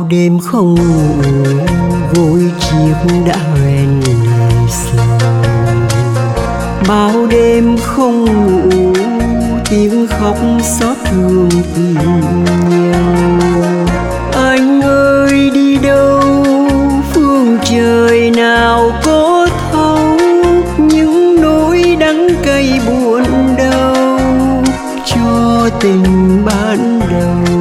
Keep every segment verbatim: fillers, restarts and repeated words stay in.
đêm không ngủ, gối chiếc đã hoen lệ sầu. Bao đêm không ngủ, tiếng khóc xót thương tìm nhau. Anh ơi đi đâu, phương trời nào có thấu những nỗi đắng cay buồn đau cho tình ban đầu.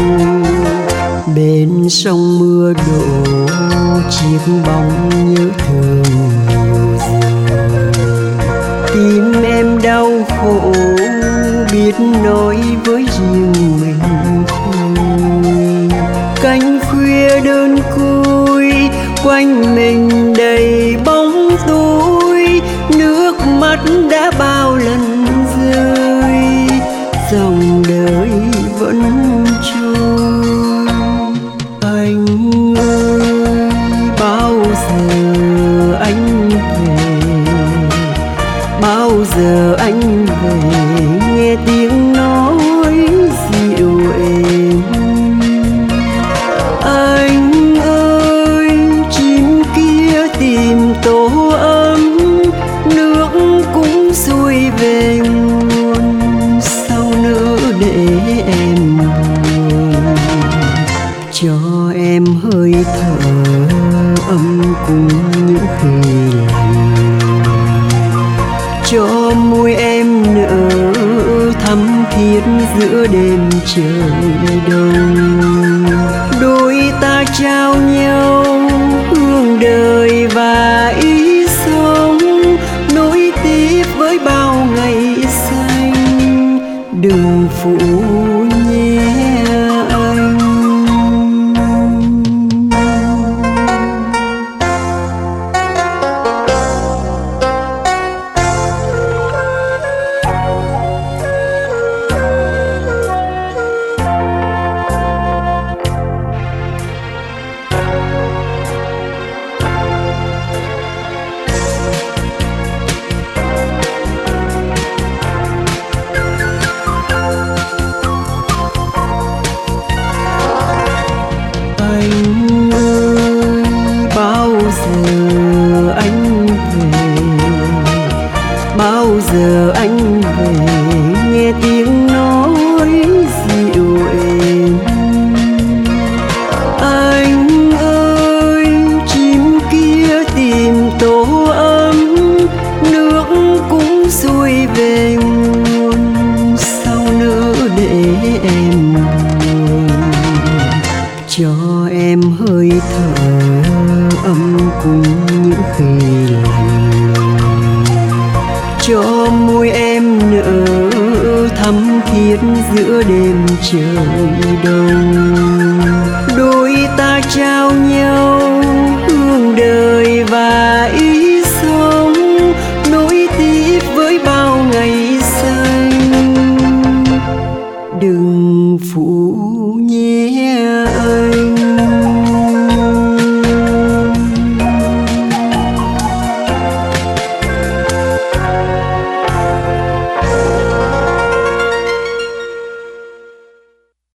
Bên sông mưa đổ, chiếc bóng nhớ thương nhiều giờ. Tim em đau khổ, biết nói với riêng mình thôi. Cánh khuya đơn côi, quanh mình đầy bóng tối. Nước mắt đã bao lần rơi, dòng đời vẫn trôi. Anh ơi, bao giờ anh về, bao giờ anh về, nghe tiếng nói dịu êm. Anh ơi, chim kia tìm tổ ấm, nước cũng xuôi về nguồn, sao nỡ để em buồn. Cho em hơi thở ấm cùng những khi lạnh, cho môi em nở thắm thiết giữa đêm trời đông. Đôi ta trao nhau hương đời và ý sống, nối tiếp với bao ngày xanh. Đừng phụ nhé anh. Anh ơi, bao giờ anh về, bao giờ anh về, nghe tiếng nói dịu êm. Anh ơi, chim kia tìm tổ ấm, nước cũng xuôi về nguồn, sao nỡ để em buồn. Cho em hơi thở ấm cùng những khi lạnh lùng, cho môi em nở thắm thiết giữa đêm trời đông. Đôi ta trao nhau hương đời và ý sống, nối tiếp với bao ngày xanh. Đừng phụ nhé anh.